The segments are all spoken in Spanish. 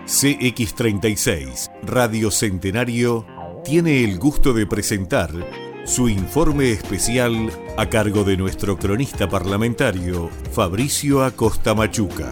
CX36 Radio Centenario tiene el gusto de presentar su informe especial a cargo de nuestro cronista parlamentario Fabricio Acosta Machuca.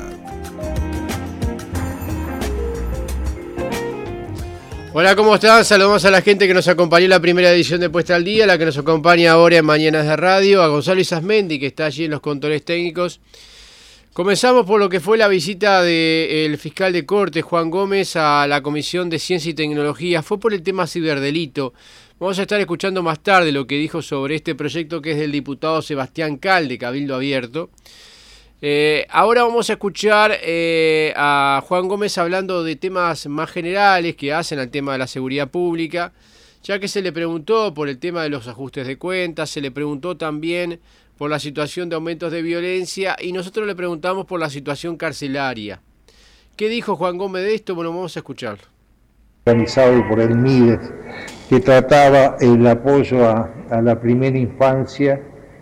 Hola, ¿cómo están? Saludamos a la gente que nos acompañó en la primera edición de Puesta al Día, la que nos acompaña ahora en Mañanas de Radio, a Gonzalo Isasmendi, que está allí en los controles técnicos. Comenzamos por lo que fue la visita del fiscal de Corte, Juan Gómez, a la Comisión de Ciencia y Tecnología. Fue por el tema ciberdelito. Vamos a estar escuchando más tarde lo que dijo sobre este proyecto, que es del diputado Sebastián Cal, de Cabildo Abierto. Ahora vamos a escuchar a Juan Gómez hablando de temas más generales que hacen al tema de la seguridad pública, ya que se le preguntó por el tema de los ajustes de cuentas, se le preguntó también por la situación de aumentos de violencia y nosotros le preguntamos por la situación carcelaria. ¿Qué dijo Juan Gómez de esto? Bueno, vamos a escucharlo. Organizado por el MIDES, que trataba el apoyo a la primera infancia,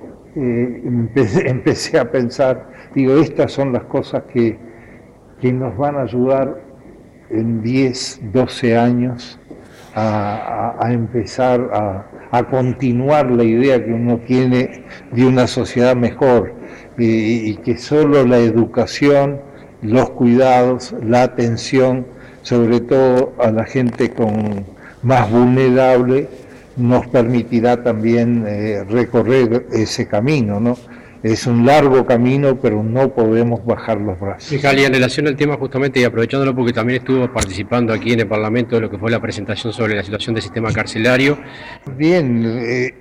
empecé a pensar, digo, estas son las cosas que nos van a ayudar en 10, 12 años a empezar a continuar la idea que uno tiene de una sociedad mejor, y que solo la educación, los cuidados, la atención, sobre todo a la gente más vulnerable, nos permitirá también recorrer ese camino, ¿no? Es un largo camino, pero no podemos bajar los brazos. Fiscal, y en relación al tema justamente, y aprovechándolo porque también estuvo participando aquí en el Parlamento de lo que fue la presentación sobre la situación del sistema carcelario. Bien,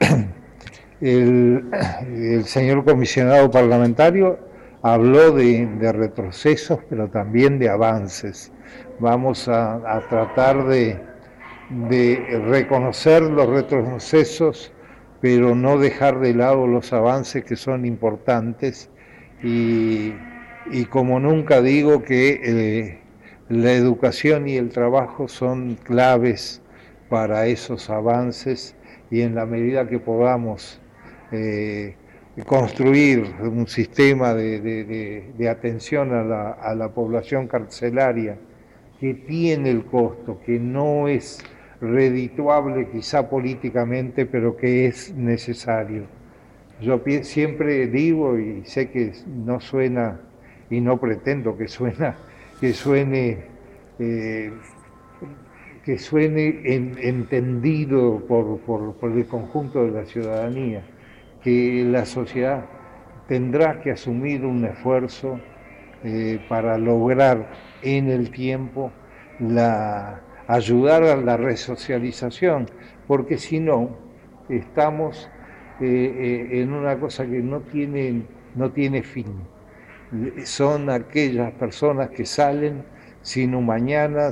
el señor comisionado parlamentario habló de retrocesos, pero también de avances. Vamos a tratar de reconocer los retrocesos, pero no dejar de lado los avances que son importantes, y como nunca digo que la educación y el trabajo son claves para esos avances, y en la medida que podamos construir un sistema de atención a la población carcelaria que tiene el costo, que no es redituable quizá políticamente, pero que es necesario. Yo siempre digo, y sé que no suena, y no pretendo que suene entendido por el conjunto de la ciudadanía, que la sociedad tendrá que asumir un esfuerzo para lograr en el tiempo ayudar a la resocialización, porque si no, estamos en una cosa que no tiene fin. Son aquellas personas que salen sin un mañana,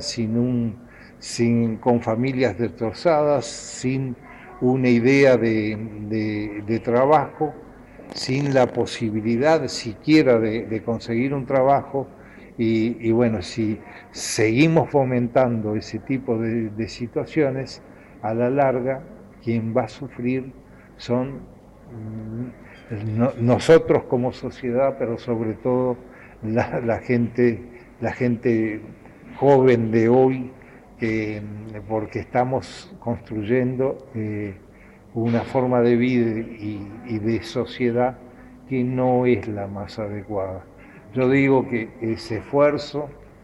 con familias destrozadas, sin una idea de trabajo, sin la posibilidad siquiera de conseguir un trabajo. Y bueno, si seguimos fomentando ese tipo de situaciones, a la larga quien va a sufrir son nosotros como sociedad, pero sobre todo la gente joven de hoy, porque estamos construyendo una forma de vida y de sociedad que no es la más adecuada. Yo digo que ese esfuerzo,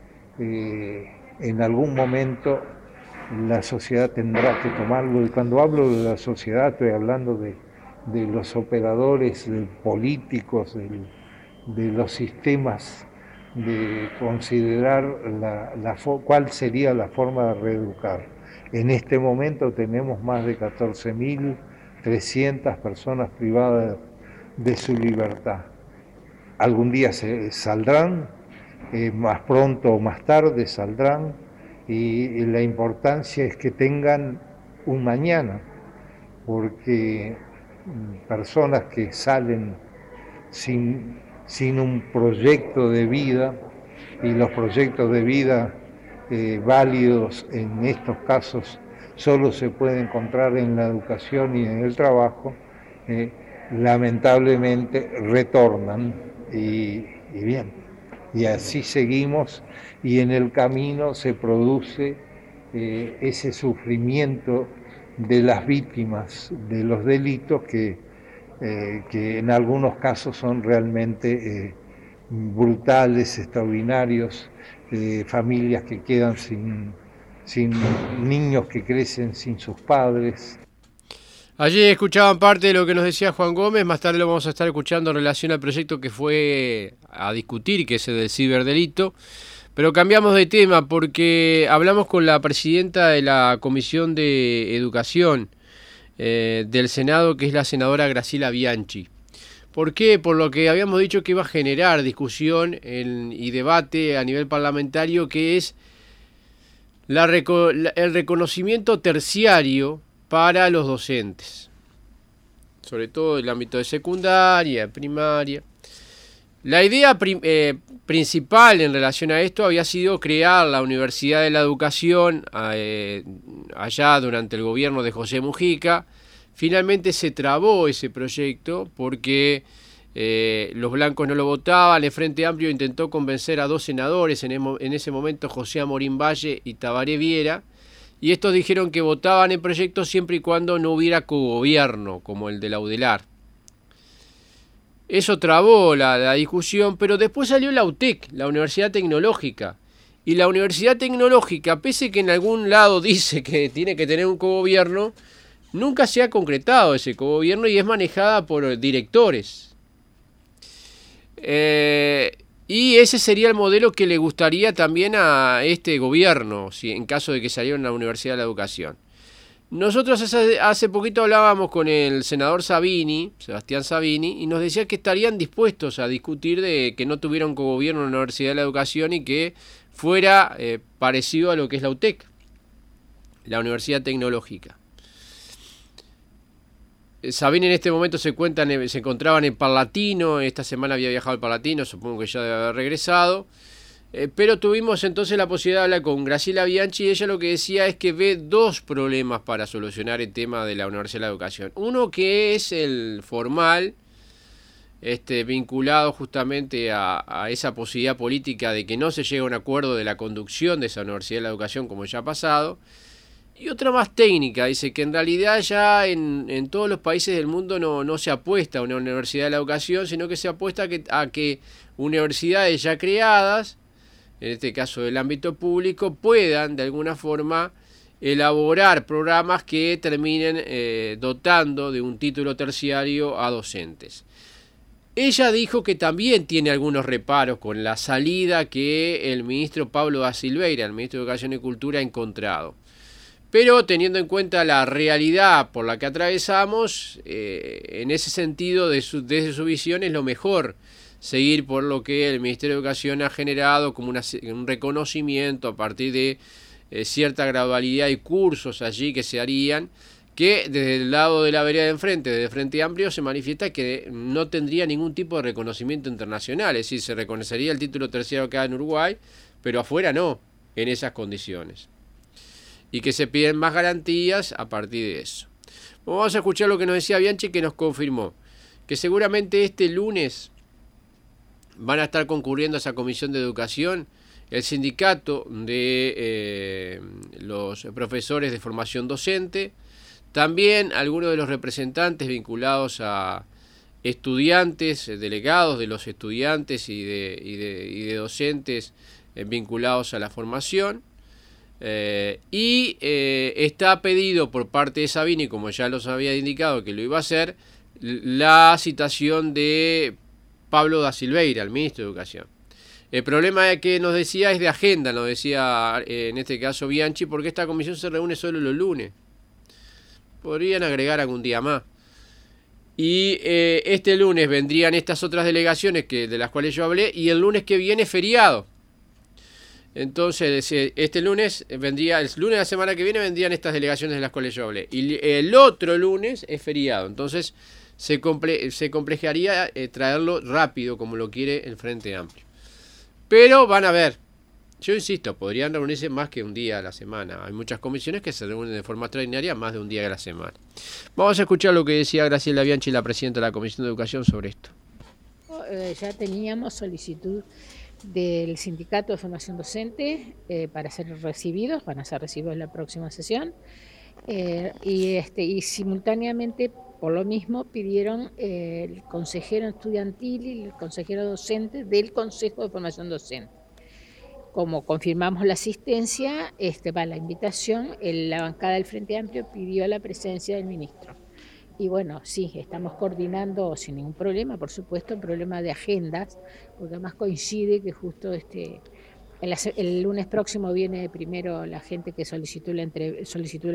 en algún momento la sociedad tendrá que tomarlo, y cuando hablo de la sociedad estoy hablando de los operadores políticos, de los sistemas, de considerar cuál sería la forma de reeducar. En este momento tenemos más de 14.300 personas privadas de su libertad. Algún día saldrán, más pronto o más tarde saldrán, y la importancia es que tengan un mañana, porque personas que salen sin un proyecto de vida, y los proyectos de vida válidos en estos casos solo se pueden encontrar en la educación y en el trabajo, lamentablemente retornan, y bien, Y así seguimos, y en el camino se produce ese sufrimiento de las víctimas de los delitos que en algunos casos son realmente brutales, extraordinarios, familias que quedan sin niños que crecen sin sus padres. Allí escuchaban parte de lo que nos decía Juan Gómez, más tarde lo vamos a estar escuchando en relación al proyecto que fue a discutir, que es el del ciberdelito. Pero cambiamos de tema porque hablamos con la presidenta de la Comisión de Educación del Senado, que es la senadora Graciela Bianchi. ¿Por qué? Por lo que habíamos dicho que iba a generar discusión y debate a nivel parlamentario, que es el reconocimiento terciario para los docentes, sobre todo en el ámbito de secundaria, primaria. La idea principal en relación a esto había sido crear la Universidad de la Educación allá durante el gobierno de José Mujica. Finalmente se trabó ese proyecto porque los blancos no lo votaban. El Frente Amplio intentó convencer a dos senadores, en ese momento José Amorín Valle y Tabaré Viera, y estos dijeron que votaban el proyecto siempre y cuando no hubiera cogobierno, como el de la UDELAR. Eso trabó la discusión, pero después salió la UTEC, la Universidad Tecnológica. Y la Universidad Tecnológica, pese que en algún lado dice que tiene que tener un cogobierno, nunca se ha concretado ese cogobierno y es manejada por directores. Y ese sería el modelo que le gustaría también a este gobierno, si en caso de que saliera en la Universidad de la Educación. Nosotros hace poquito hablábamos con el senador Sabini, Sebastián Sabini, y nos decía que estarían dispuestos a discutir de que no tuviera un cogobierno en la Universidad de la Educación y que fuera parecido a lo que es la UTEC, la Universidad Tecnológica. Sabini en este momento se encontraban en Parlatino, esta semana había viajado al Parlatino, supongo que ya debe haber regresado. Pero tuvimos entonces la posibilidad de hablar con Graciela Bianchi y ella lo que decía es que ve dos problemas para solucionar el tema de la Universidad de la Educación. Uno que es el formal, vinculado justamente a esa posibilidad política de que no se llegue a un acuerdo de la conducción de esa Universidad de la Educación como ya ha pasado. Y otra más técnica, dice que en realidad ya en todos los países del mundo no se apuesta a una Universidad de la Educación, sino que se apuesta a que universidades ya creadas, en este caso del ámbito público, puedan de alguna forma elaborar programas que terminen dotando de un título terciario a docentes. Ella dijo que también tiene algunos reparos con la salida que el ministro Pablo da Silveira, el ministro de Educación y Cultura, ha encontrado. Pero teniendo en cuenta la realidad por la que atravesamos, en ese sentido, desde su visión, es lo mejor seguir por lo que el Ministerio de Educación ha generado como un reconocimiento a partir de cierta gradualidad y cursos allí que se harían, que desde el lado de la vereda de enfrente, desde el Frente Amplio, se manifiesta que no tendría ningún tipo de reconocimiento internacional, es decir, se reconocería el título terciario acá en Uruguay, pero afuera no, en esas condiciones. Y que se piden más garantías a partir de eso. Vamos a escuchar lo que nos decía Bianchi, que nos confirmó que seguramente este lunes van a estar concurriendo a esa comisión de educación el sindicato de los profesores de formación docente, también algunos de los representantes vinculados a estudiantes, delegados de los estudiantes y de docentes vinculados a la formación. Está pedido por parte de Sabini, como ya los había indicado que lo iba a hacer, la citación de Pablo da Silveira, el ministro de Educación. El problema que nos decía es de agenda, nos decía en este caso Bianchi, porque esta comisión se reúne solo los lunes. Podrían agregar algún día más. Y este lunes vendrían estas otras delegaciones de las cuales yo hablé, y el lunes que viene feriado. Entonces, el lunes de la semana que viene vendrían estas delegaciones de las cuales yo hablé. Y el otro lunes es feriado. Entonces, se complejaría traerlo rápido, como lo quiere el Frente Amplio. Pero van a ver. Yo insisto, podrían reunirse más que un día a la semana. Hay muchas comisiones que se reúnen de forma extraordinaria más de un día a la semana. Vamos a escuchar lo que decía Graciela Bianchi, la presidenta de la Comisión de Educación, sobre esto. Ya teníamos solicitud del Sindicato de Formación Docente para ser recibidos, van a ser recibidos en la próxima sesión, y simultáneamente, por lo mismo, pidieron el consejero estudiantil y el consejero docente del Consejo de Formación Docente. Como confirmamos la asistencia, la invitación, la bancada del Frente Amplio pidió la presencia del ministro. Y bueno, sí, estamos coordinando sin ningún problema, por supuesto, un problema de agendas, porque además coincide que justo el lunes próximo viene primero la gente que solicitó la entrevista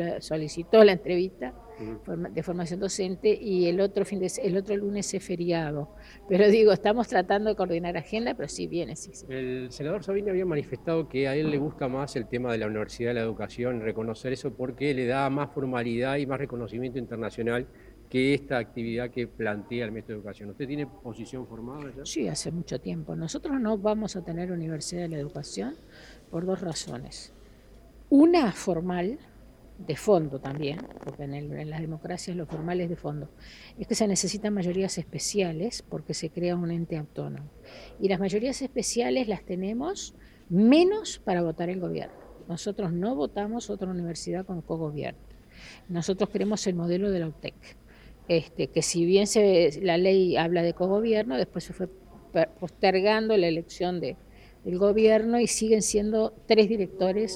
de formación docente, y el otro lunes es feriado. Pero digo, estamos tratando de coordinar agenda, pero sí viene, sí. El senador Sabini había manifestado que a él le gusta más el tema de la universidad de la educación, reconocer eso porque le da más formalidad y más reconocimiento internacional que esta actividad que plantea el Ministro de Educación. ¿Usted tiene posición formada ya? Sí, hace mucho tiempo. Nosotros no vamos a tener Universidad de la Educación por dos razones. Una formal, de fondo también, porque en las democracias lo formal es de fondo, es que se necesitan mayorías especiales porque se crea un ente autónomo. Y las mayorías especiales las tenemos menos para votar el gobierno. Nosotros no votamos otra universidad con cogobierno. Nosotros queremos el modelo de la UTEC. Que si bien la ley habla de cogobierno, después se fue postergando la elección del gobierno y siguen siendo 3 directores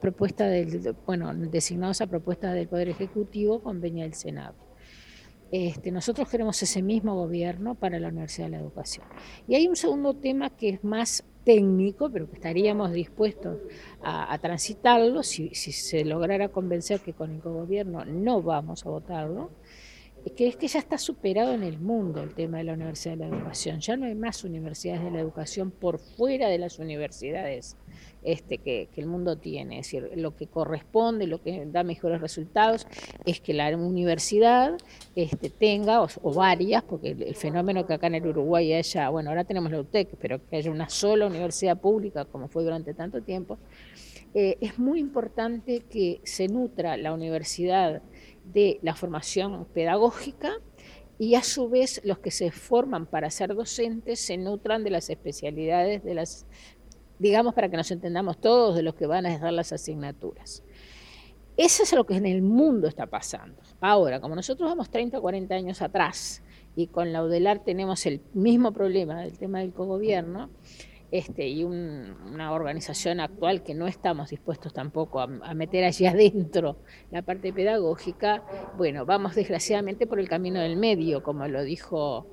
designados a propuesta del Poder Ejecutivo con venia del Senado. Nosotros queremos ese mismo gobierno para la Universidad de la Educación. Y hay un segundo tema que es más técnico, pero que estaríamos dispuestos a transitarlo si se lograra convencer que con el cogobierno no vamos a votarlo, que es que ya está superado en el mundo el tema de la Universidad de la Educación. Ya no hay más universidades de la educación por fuera de las universidades que el mundo tiene. Es decir, lo que corresponde, lo que da mejores resultados es que la universidad tenga, o varias, porque el fenómeno que acá en el Uruguay haya, bueno, ahora tenemos la UTEC, pero que haya una sola universidad pública, como fue durante tanto tiempo, es muy importante que se nutra la universidad de la formación pedagógica y a su vez los que se forman para ser docentes se nutran de las especialidades digamos, para que nos entendamos todos, de los que van a dar las asignaturas. Eso es lo que en el mundo está pasando. Ahora, como nosotros vamos 30 o 40 años atrás y con la UDELAR tenemos el mismo problema del tema del cogobierno, y una organización actual que no estamos dispuestos tampoco a meter allí adentro la parte pedagógica, bueno, vamos desgraciadamente por el camino del medio, como lo dijo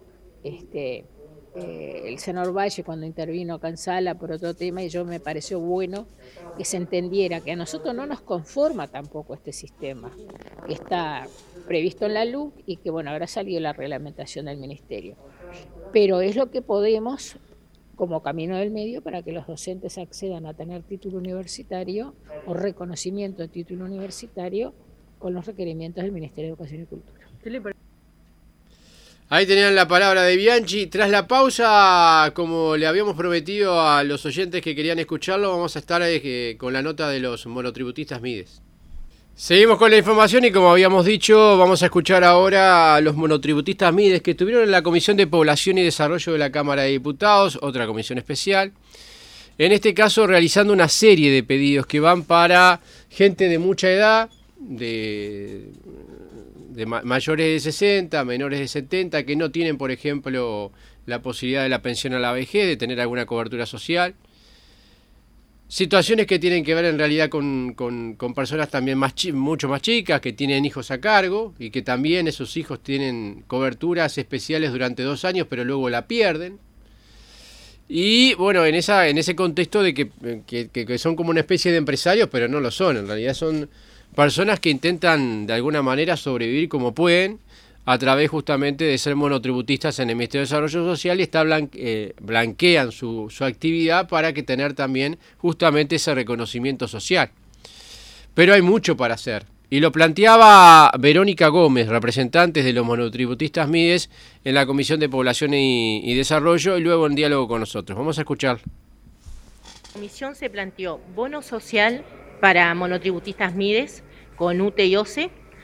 el senador Valle cuando intervino acá en sala por otro tema, y yo me pareció bueno que se entendiera que a nosotros no nos conforma tampoco este sistema que está previsto en la LUC y que, bueno, habrá salido la reglamentación del Ministerio, pero es lo que podemos como camino del medio para que los docentes accedan a tener título universitario o reconocimiento de título universitario con los requerimientos del Ministerio de Educación y Cultura. ¿Qué le parece? Ahí tenían la palabra de Bianchi. Tras la pausa, como le habíamos prometido a los oyentes que querían escucharlo, vamos a estar con la nota de los monotributistas Mides. Seguimos con la información y como habíamos dicho, vamos a escuchar ahora a los monotributistas Mides que estuvieron en la Comisión de Población y Desarrollo de la Cámara de Diputados, otra comisión especial. En este caso realizando una serie de pedidos que van para gente de mucha edad, de mayores de 60, menores de 70, que no tienen, por ejemplo, la posibilidad de la pensión a la vejez, de tener alguna cobertura social. Situaciones que tienen que ver en realidad con personas también mucho más chicas, que tienen hijos a cargo y que también esos hijos tienen coberturas especiales durante 2 años, pero luego la pierden. Y bueno, en ese contexto de que son como una especie de empresarios, pero no lo son, en realidad son personas que intentan de alguna manera sobrevivir como pueden a través justamente de ser monotributistas en el Ministerio de Desarrollo Social y blanquean su actividad para que tener también justamente ese reconocimiento social. Pero hay mucho para hacer. Y lo planteaba Verónica Gómez, representante de los monotributistas Mides en la Comisión de Población y Desarrollo, y luego en diálogo con nosotros. Vamos a escuchar. La comisión se planteó bono social para monotributistas Mides con UTE y OCE,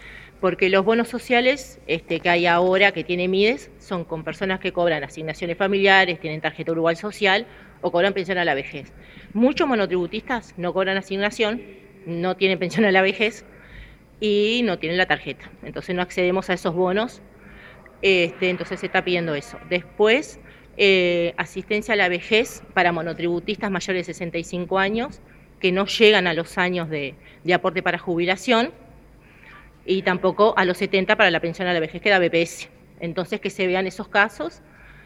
porque los bonos sociales que hay ahora, que tiene Mides, son con personas que cobran asignaciones familiares, tienen tarjeta Uruguay Social o cobran pensión a la vejez. Muchos monotributistas no cobran asignación, no tienen pensión a la vejez y no tienen la tarjeta. Entonces no accedemos a esos bonos, entonces se está pidiendo eso. Después, asistencia a la vejez para monotributistas mayores de 65 años que no llegan a los años de aporte para jubilación, y tampoco a los 70 para la pensión a la vejez que da BPS. Entonces que se vean esos casos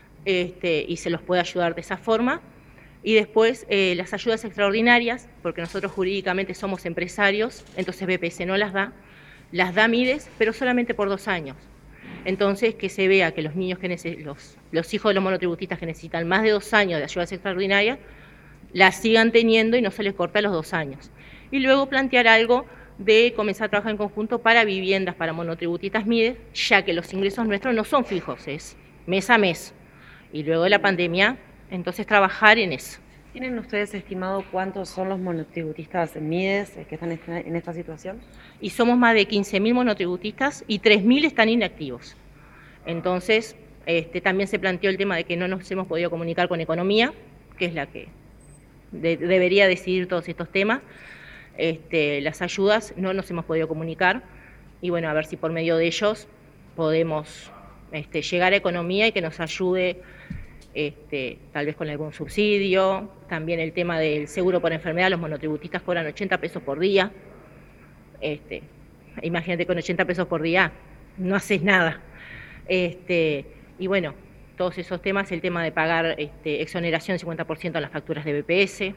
y se los puede ayudar de esa forma. Y después las ayudas extraordinarias, porque nosotros jurídicamente somos empresarios, entonces BPS no las da Mides, pero solamente por 2 años. Entonces que se vea que los niños los hijos de los monotributistas que necesitan más de 2 años de ayudas extraordinarias, las sigan teniendo y no se les corta los 2 años. Y luego plantear algo de comenzar a trabajar en conjunto para viviendas para monotributistas Mides, ya que los ingresos nuestros no son fijos, es mes a mes. Y luego de la pandemia, entonces trabajar en eso. ¿Tienen ustedes estimado cuántos son los monotributistas Mides que están en esta situación? Y somos más de 15.000 monotributistas y 3.000 están inactivos. Entonces, también se planteó el tema de que no nos hemos podido comunicar con Economía, que es la que debería decidir todos estos temas. Las ayudas no nos hemos podido comunicar y bueno, a ver si por medio de ellos podemos llegar a Economía y que nos ayude tal vez con algún subsidio. También el tema del seguro por enfermedad, los monotributistas cobran 80 pesos por día. Imagínate, con 80 pesos por día no haces nada. Y bueno, todos esos temas, el tema de pagar exoneración 50% en las facturas de BPS.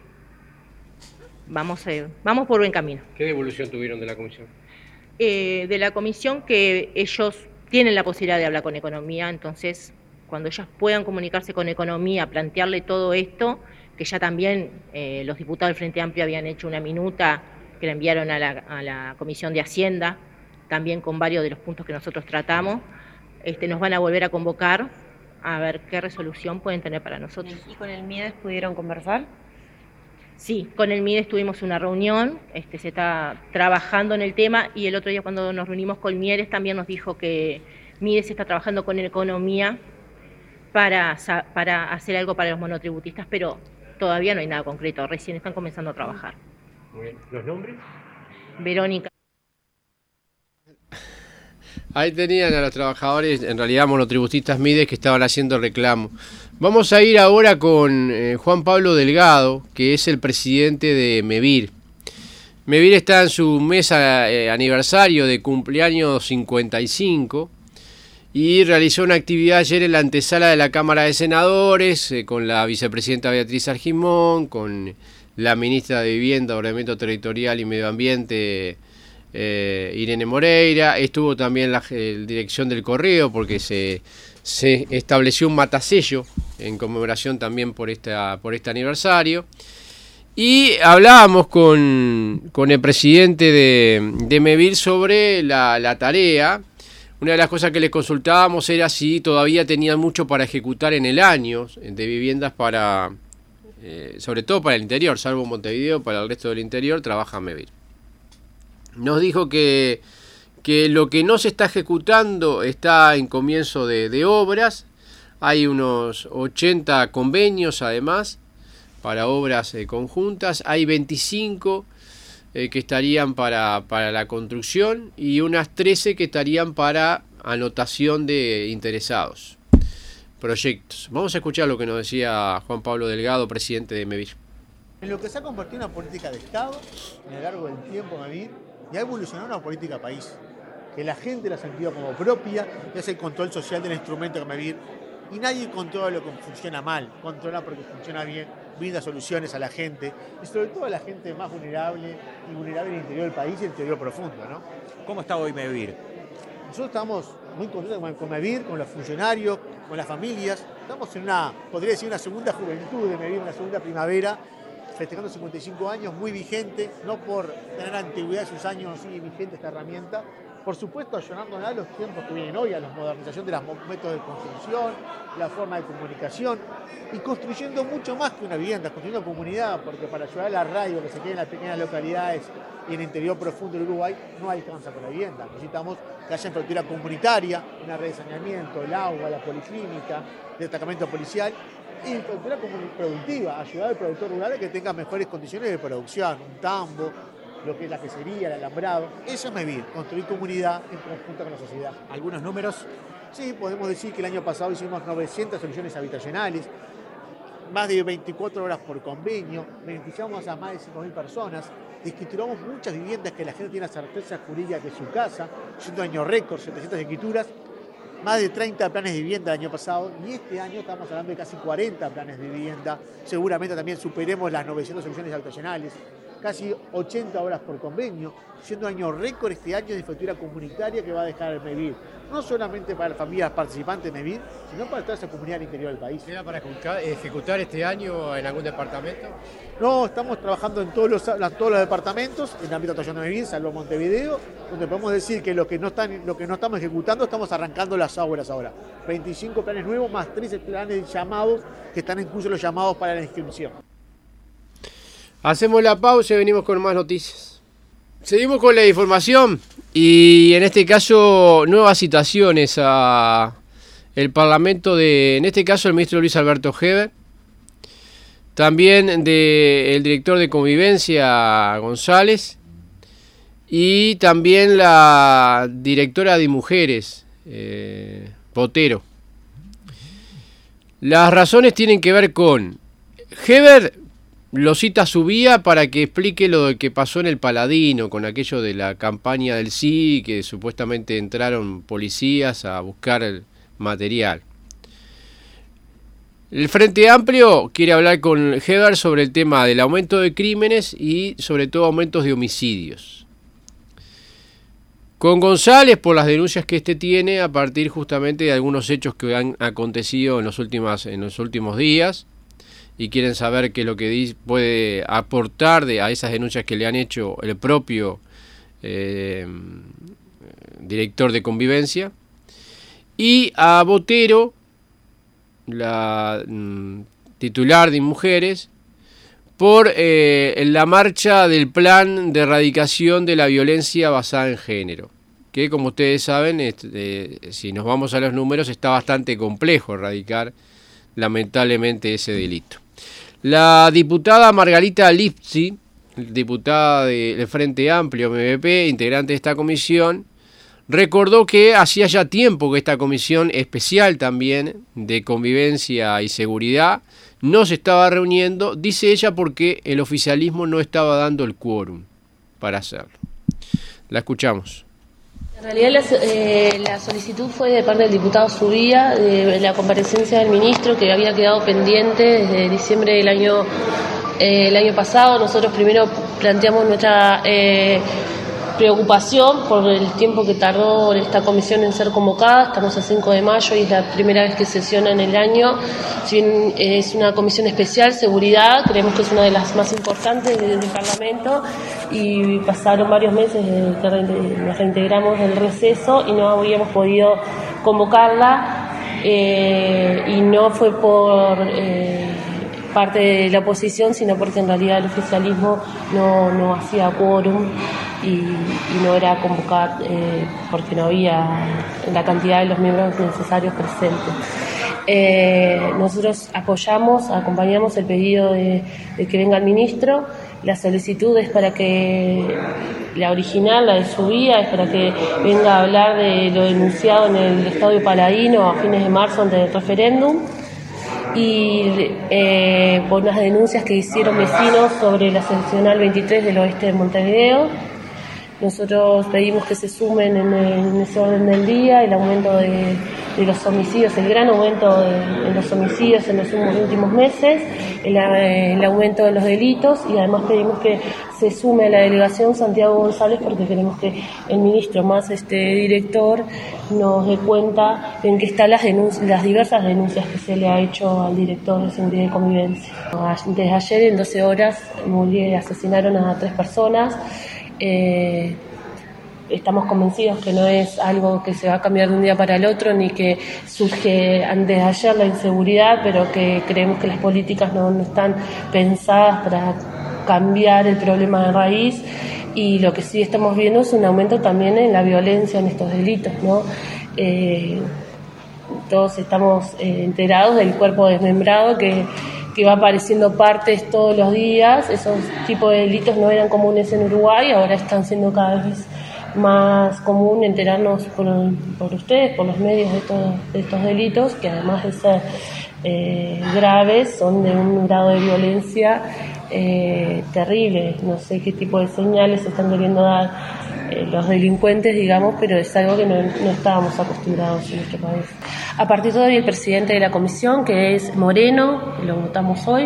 Vamos por buen camino. ¿Qué devolución tuvieron de la comisión? De la comisión, que ellos tienen la posibilidad de hablar con Economía, entonces cuando ellas puedan comunicarse con Economía, plantearle todo esto, que ya también los diputados del Frente Amplio habían hecho una minuta que la enviaron a la Comisión de Hacienda, también con varios de los puntos que nosotros tratamos, nos van a volver a convocar a ver qué resolución pueden tener para nosotros. ¿Y con el Mides pudieron conversar? Sí, con el Mides tuvimos una reunión, se está trabajando en el tema, y el otro día cuando nos reunimos con Mieres también nos dijo que Mides está trabajando con Economía para hacer algo para los monotributistas, pero todavía no hay nada concreto, recién están comenzando a trabajar. Muy bien. ¿Los nombres? Verónica. Ahí tenían a los trabajadores, en realidad monotributistas Mides, que estaban haciendo reclamo. Vamos a ir ahora con Juan Pablo Delgado, que es el presidente de MEVIR. MEVIR está en su mes aniversario de cumpleaños 55 y realizó una actividad ayer en la antesala de la Cámara de Senadores con la vicepresidenta Beatriz Argimón, con la ministra de Vivienda, Ordenamiento Territorial y Medio Ambiente, Irene Moreira. Estuvo también la dirección del correo, porque se estableció un matasello en conmemoración también por este aniversario. Y hablábamos con el presidente de MEVIR sobre la tarea. Una de las cosas que les consultábamos era si todavía tenían mucho para ejecutar en el año de viviendas para, sobre todo para el interior, salvo Montevideo, para el resto del interior trabaja MEVIR. Nos dijo que lo que no se está ejecutando está en comienzo de obras. Hay unos 80 convenios además para obras conjuntas. Hay 25 que estarían para la construcción y unas 13 que estarían para anotación de interesados. Proyectos. Vamos a escuchar lo que nos decía Juan Pablo Delgado, presidente de MEVIR. En lo que se ha convertido en una política de Estado a lo largo del tiempo, MEVIR, y ha evolucionado en una política país, que la gente la ha sentido como propia, y es el control social del instrumento que MEVIR, y nadie controla lo que funciona mal, controla porque funciona bien, brinda soluciones a la gente, y sobre todo a la gente más vulnerable en el interior del país y el interior profundo, ¿no? ¿Cómo está hoy MEVIR? Nosotros estamos muy contentos con MEVIR, con los funcionarios, con las familias. Estamos en podría decir, una segunda juventud de MEVIR, una segunda primavera, festejando 55 años, muy vigente, no por tener antigüedad de sus años, sigue vigente esta herramienta, Por supuesto, ayudándonos a los tiempos que vienen hoy, a la modernización de los métodos de construcción, la forma de comunicación, y construyendo mucho más que una vivienda, construyendo comunidad, porque para ayudar a la radio que se quede en las pequeñas localidades y en el interior profundo del Uruguay, no alcanza con la vivienda. Necesitamos que haya infraestructura comunitaria, una red de saneamiento, el agua, la policlínica, el destacamento policial, y infraestructura productiva, ayudar al productor rural a que tenga mejores condiciones de producción, un tambo, lo que es la quesería, el alambrado. Eso es MEVIR, construir comunidad en conjunto con la sociedad. ¿Algunos números? Sí, podemos decir que el año pasado hicimos 900 soluciones habitacionales, más de 24 horas por convenio, beneficiamos a más de 5.000 personas, escrituramos muchas viviendas que la gente tiene la certeza jurídica que es su casa, siendo año récord, 700 escrituras, más de 30 planes de vivienda el año pasado, y este año estamos hablando de casi 40 planes de vivienda, seguramente también superemos las 900 soluciones habitacionales, casi 80 horas por convenio, siendo año récord este año de infraestructura comunitaria que va a dejar el MEVIR, no solamente para las familias participantes de MEVIR, sino para toda esa comunidad al interior del país. ¿Queda para ejecutar este año en algún departamento? No, estamos trabajando en todos los departamentos, en el ámbito de actuación de MEVIR, salvo Montevideo, donde podemos decir que lo que no estamos ejecutando, estamos arrancando las obras ahora. 25 planes nuevos, más 13 planes de llamados, que están en curso los llamados para la inscripción. Hacemos la pausa y venimos con más noticias. Seguimos con la información y en este caso nuevas citaciones a el Parlamento en este caso el ministro Luis Alberto Heber, también del director de Convivencia González y también la directora de Mujeres, Botero. Las razones tienen que ver con Heber. Lo cita a su vía para que explique lo que pasó en el Paladino con aquello de la campaña del sí, que supuestamente entraron policías a buscar el material. El Frente Amplio quiere hablar con Heber sobre el tema del aumento de crímenes y sobre todo aumentos de homicidios. Con González por las denuncias que tiene a partir justamente de algunos hechos que han acontecido en los últimos días. Y quieren saber qué es lo que puede aportar a esas denuncias que le han hecho el propio director de Convivencia. Y a Botero, la titular de Mujeres, por la marcha del plan de erradicación de la violencia basada en género. Que como ustedes saben, si nos vamos a los números, está bastante complejo erradicar lamentablemente ese delito. La diputada Margarita Lipsi, diputada del Frente Amplio MVP, integrante de esta comisión, recordó que hacía ya tiempo que esta comisión especial también de convivencia y seguridad no se estaba reuniendo, dice ella, porque el oficialismo no estaba dando el quórum para hacerlo. La escuchamos. En realidad la solicitud fue de parte del diputado Subía, de la comparecencia del ministro que había quedado pendiente desde diciembre del año pasado. Nosotros primero planteamos nuestra preocupación por el tiempo que tardó esta comisión en ser convocada. Estamos a 5 de mayo y es la primera vez que sesiona en el año. Si bien es una comisión especial, seguridad, creemos que es una de las más importantes del Parlamento, y pasaron varios meses desde que nos reintegramos del receso y no habíamos podido convocarla, y no fue por parte de la oposición, sino porque en realidad el oficialismo no hacía quórum y no era convocar porque no había la cantidad de los miembros necesarios presentes. Nosotros acompañamos el pedido de que venga el ministro. La solicitud es para que, la original, la de Subía, es para que venga a hablar de lo denunciado en el Estadio Paladino a fines de marzo ante el referéndum, y por unas denuncias que hicieron vecinos sobre la seccional 23 del oeste de Montevideo. Nosotros pedimos que se sumen en ese orden del día el aumento de los homicidios, el gran aumento en los homicidios en los últimos meses, el aumento de los delitos, y además pedimos que se sume a la delegación Santiago González, porque queremos que el ministro más director nos dé cuenta en qué están las diversas denuncias que se le ha hecho al director de Seguridad y Convivencia. Desde ayer en 12 horas asesinaron a 3 personas. estamos convencidos que no es algo que se va a cambiar de un día para el otro, ni que surge antes de ayer la inseguridad, pero que creemos que las políticas no están pensadas para cambiar el problema de raíz. Y lo que sí estamos viendo es un aumento también en la violencia, en estos delitos, ¿no? Todos estamos enterados del cuerpo desmembrado que va apareciendo partes todos los días. Esos tipos de delitos no eran comunes en Uruguay, ahora están siendo cada vez más común enterarnos por ustedes, por los medios de estos delitos, que además de ser graves, son de un grado de violencia terrible. No sé qué tipo de señales están queriendo dar los delincuentes, digamos, pero es algo que no estábamos acostumbrados en nuestro país. A partir de hoy, el presidente de la comisión, que es Moreno, lo votamos hoy,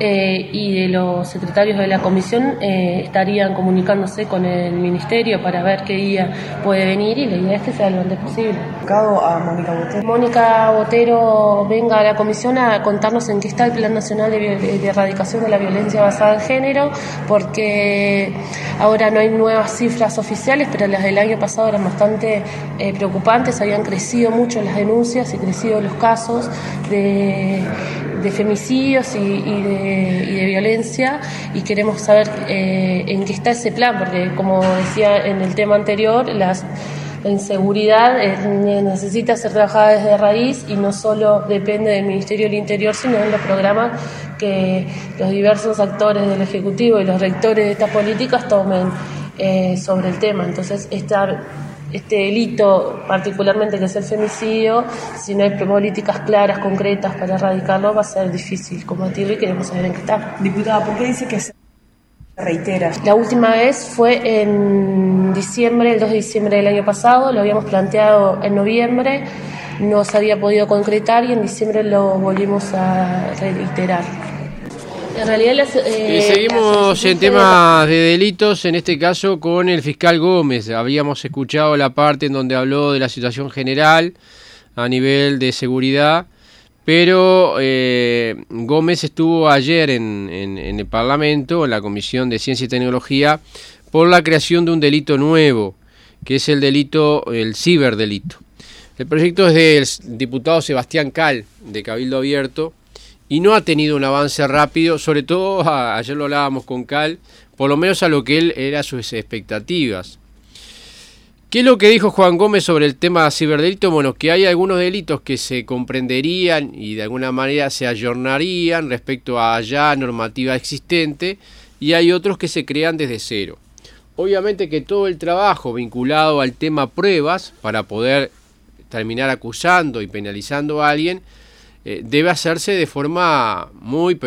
y de los secretarios de la comisión estarían comunicándose con el ministerio para ver qué día puede venir, y la idea es que sea lo antes posible. A Mónica Botero. Mónica Botero venga a la comisión a contarnos en qué está el Plan Nacional de Erradicación de la Violencia Basada en Género, porque ahora no hay nuevas cifras oficiales, pero las del año pasado eran bastante preocupantes. Habían crecido mucho las denuncias y crecido los casos de femicidios y de violencia, y queremos saber en qué está ese plan, porque como decía en el tema anterior, la inseguridad necesita ser trabajada desde raíz y no solo depende del Ministerio del Interior, sino de los programas que los diversos actores del Ejecutivo y los rectores de estas políticas tomen sobre el tema. Entonces, este delito, particularmente que es el femicidio, si no hay políticas claras, concretas para erradicarlo, va a ser difícil combatirlo, y queremos saber en qué está. Diputada, ¿por qué dice que se reitera? La última vez fue en diciembre, el 2 de diciembre del año pasado, lo habíamos planteado en noviembre, no se había podido concretar y en diciembre lo volvimos a reiterar. En realidad seguimos en temas de delitos, en este caso con el fiscal Gómez. Habíamos escuchado la parte en donde habló de la situación general a nivel de seguridad, pero Gómez estuvo ayer en el Parlamento, en la Comisión de Ciencia y Tecnología, por la creación de un delito nuevo, que es el ciberdelito. El proyecto es del diputado Sebastián Cal, de Cabildo Abierto, y no ha tenido un avance rápido, sobre todo, ayer lo hablábamos con Cal, por lo menos a lo que él era sus expectativas. ¿Qué es lo que dijo Juan Gómez sobre el tema ciberdelito? Bueno, que hay algunos delitos que se comprenderían y de alguna manera se ayornarían respecto a ya normativa existente, y hay otros que se crean desde cero. Obviamente que todo el trabajo vinculado al tema pruebas para poder terminar acusando y penalizando a alguien debe hacerse de forma muy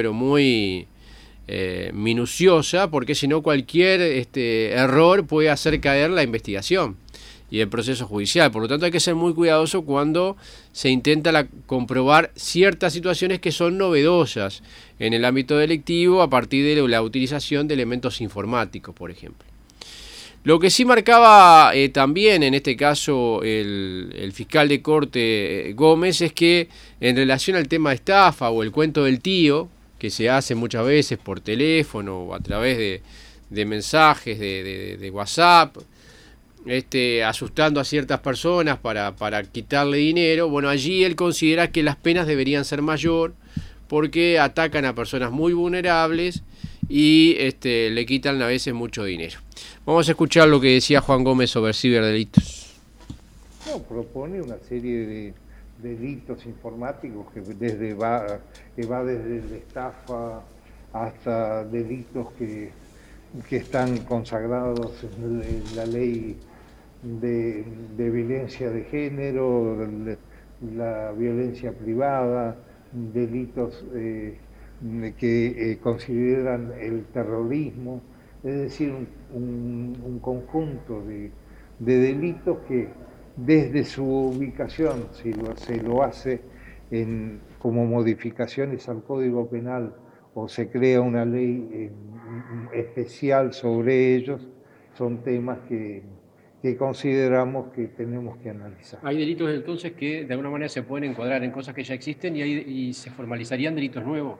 minuciosa, porque si no cualquier error puede hacer caer la investigación y el proceso judicial. Por lo tanto, hay que ser muy cuidadoso cuando se intenta comprobar ciertas situaciones que son novedosas en el ámbito delictivo a partir de la utilización de elementos informáticos, por ejemplo. Lo que sí marcaba también en este caso el fiscal de corte Gómez es que en relación al tema de estafa o el cuento del tío, que se hace muchas veces por teléfono o a través de mensajes de WhatsApp, asustando a ciertas personas para quitarle dinero, bueno, allí él considera que las penas deberían ser mayor porque atacan a personas muy vulnerables y le quitan a veces mucho dinero. Vamos a escuchar lo que decía Juan Gómez sobre ciberdelitos. No, propone una serie de delitos informáticos que va desde la estafa hasta delitos que están consagrados en la ley de violencia de género, la violencia privada, delitos que consideran el terrorismo, es decir, un conjunto de delitos que desde su ubicación, si se lo hace como modificaciones al Código Penal o se crea una ley especial sobre ellos, son temas que consideramos que tenemos que analizar. Hay delitos entonces que de alguna manera se pueden encuadrar en cosas que ya existen y se formalizarían delitos nuevos.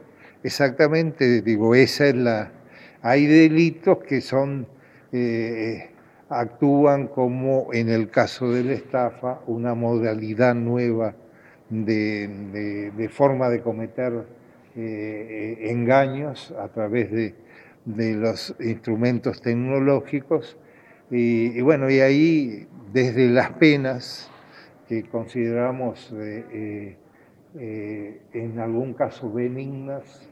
Exactamente, digo, hay delitos que son actúan como, en el caso de la estafa, una modalidad nueva de forma de cometer engaños a través de los instrumentos tecnológicos. Y bueno, y ahí desde las penas que consideramos en algún caso benignas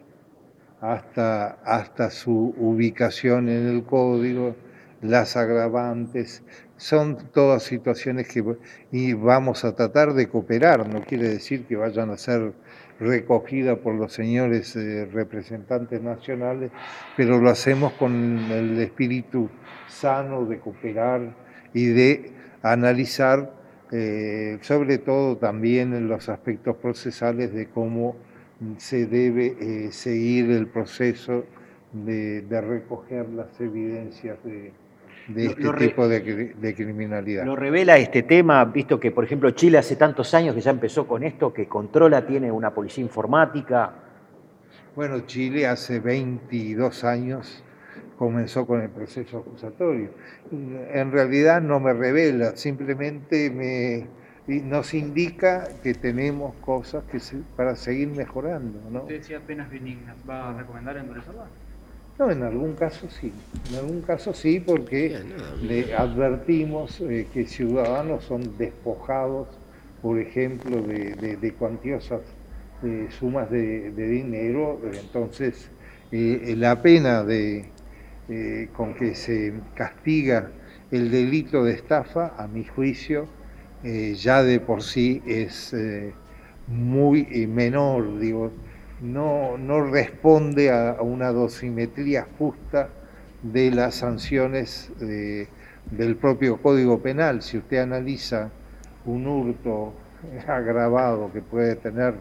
hasta su ubicación en el código, las agravantes, son todas situaciones que y vamos a tratar de cooperar, no quiere decir que vayan a ser recogidas por los señores representantes nacionales, pero lo hacemos con el espíritu sano de cooperar y de analizar, sobre todo también en los aspectos procesales de cómo se debe seguir el proceso de recoger las evidencias de este tipo de criminalidad. Lo revela este tema, visto que, por ejemplo, Chile hace tantos años que ya empezó con esto, que controla, tiene una policía informática. Bueno, Chile hace 22 años comenzó con el proceso acusatorio. En realidad no me revela, simplemente nos indica que tenemos cosas para seguir mejorando, ¿no? Usted decía penas benignas, ¿va a recomendar endurecerlas? No, en algún caso sí, porque le advertimos que ciudadanos son despojados, por ejemplo, de cuantiosas sumas de dinero. Entonces, la pena con que se castiga el delito de estafa, a mi juicio, ya de por sí es muy menor, digo. No responde a una dosimetría justa de las sanciones del propio Código Penal. Si usted analiza un hurto agravado que puede tener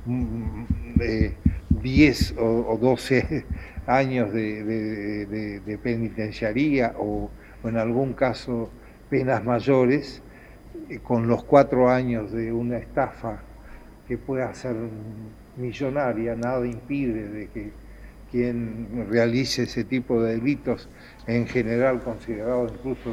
10 o 12 años de penitenciaría o en algún caso penas mayores, con los 4 años de una estafa que pueda ser millonaria, nada impide de que quien realice ese tipo de delitos, en general considerados incluso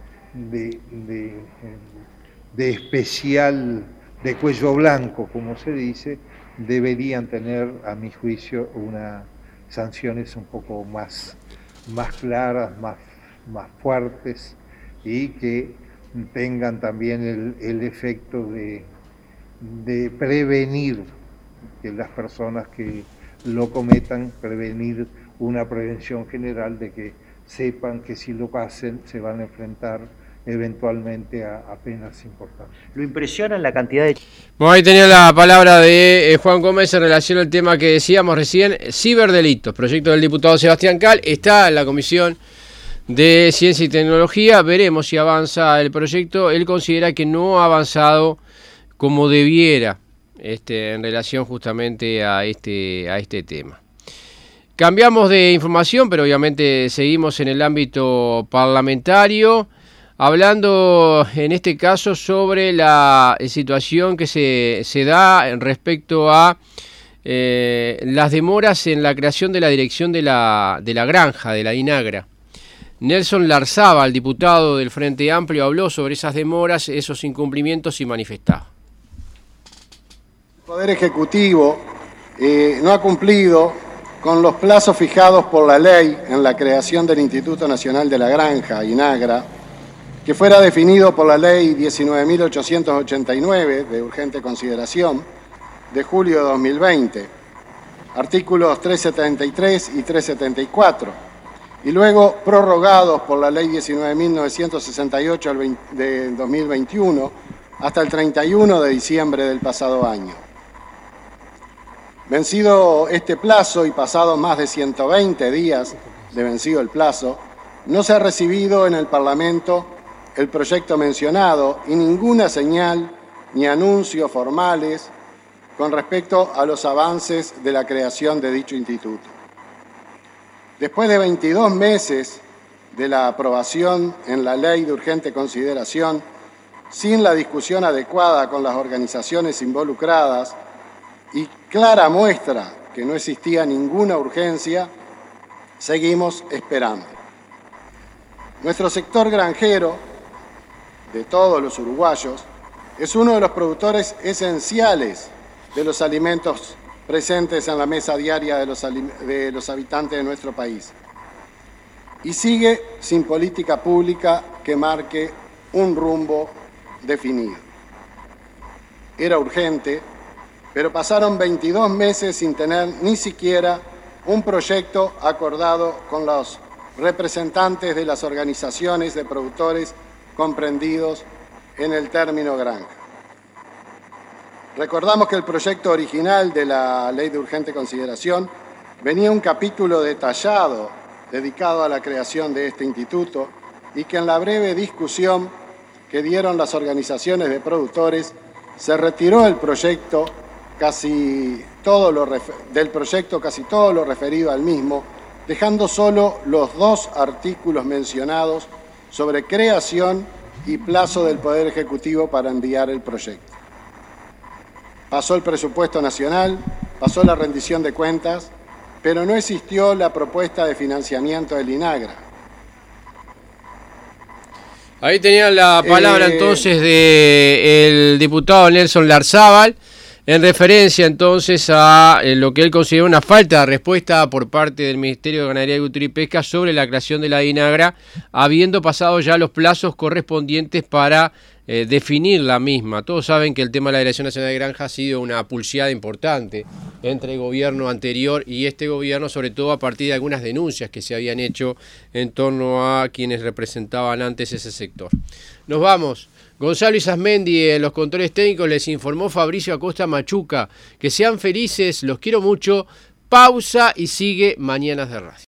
de especial, de cuello blanco, como se dice, deberían tener, a mi juicio, unas sanciones un poco más claras, más fuertes, y que tengan también el efecto de prevenir que las personas que lo cometan, prevenir una prevención general de que sepan que si lo hacen se van a enfrentar eventualmente a penas importantes. ¿Lo impresiona la cantidad de...? Bueno, ahí tenía la palabra de Juan Gómez en relación al tema que decíamos recién, ciberdelitos, proyecto del diputado Sebastián Cal, está en la Comisión de Ciencia y Tecnología, veremos si avanza el proyecto. Él considera que no ha avanzado como debiera en relación justamente a este tema. Cambiamos de información, pero obviamente seguimos en el ámbito parlamentario, hablando en este caso sobre la situación que se da respecto a las demoras en la creación de la dirección de la granja, de la INAGRA. Nelson Larzábal, diputado del Frente Amplio, habló sobre esas demoras, esos incumplimientos y manifestaba. El Poder Ejecutivo no ha cumplido con los plazos fijados por la ley en la creación del Instituto Nacional de la Granja, INAGRA, que fuera definido por la ley 19.889 de urgente consideración de julio de 2020, artículos 373 y 374, y luego prorrogados por la ley 19.968 de 2021 hasta el 31 de diciembre del pasado año. Vencido este plazo y pasado más de 120 días de vencido el plazo, no se ha recibido en el Parlamento el proyecto mencionado y ninguna señal ni anuncio formales con respecto a los avances de la creación de dicho instituto. Después de 22 meses de la aprobación en la ley de urgente consideración, sin la discusión adecuada con las organizaciones involucradas y clara muestra que no existía ninguna urgencia, seguimos esperando. Nuestro sector granjero, de todos los uruguayos, es uno de los productores esenciales de los alimentos presentes en la mesa diaria de los habitantes de nuestro país. Y sigue sin política pública que marque un rumbo definido. Era urgente, pero pasaron 22 meses sin tener ni siquiera un proyecto acordado con los representantes de las organizaciones de productores comprendidos en el término granja. Recordamos que el proyecto original de la Ley de Urgente Consideración venía un capítulo detallado dedicado a la creación de este instituto y que en la breve discusión que dieron las organizaciones de productores se retiró el proyecto casi todo lo referido al mismo, dejando solo los 2 artículos mencionados sobre creación y plazo del Poder Ejecutivo para enviar el proyecto. Pasó el presupuesto nacional, pasó la rendición de cuentas, pero no existió la propuesta de financiamiento del INAGRA. Ahí tenían la palabra entonces del diputado Nelson Larzábal, en referencia entonces a lo que él consideró una falta de respuesta por parte del Ministerio de Ganadería, Agricultura y Pesca sobre la creación de la INAGRA, habiendo pasado ya los plazos correspondientes para definir la misma. Todos saben que el tema de la Dirección Nacional de Granja ha sido una pulseada importante entre el gobierno anterior y este gobierno, sobre todo a partir de algunas denuncias que se habían hecho en torno a quienes representaban antes ese sector. Nos vamos. Gonzalo Isasmendi en los controles técnicos, les informó Fabricio Acosta Machuca. Que sean felices, los quiero mucho. Pausa y sigue Mañanas de Radio.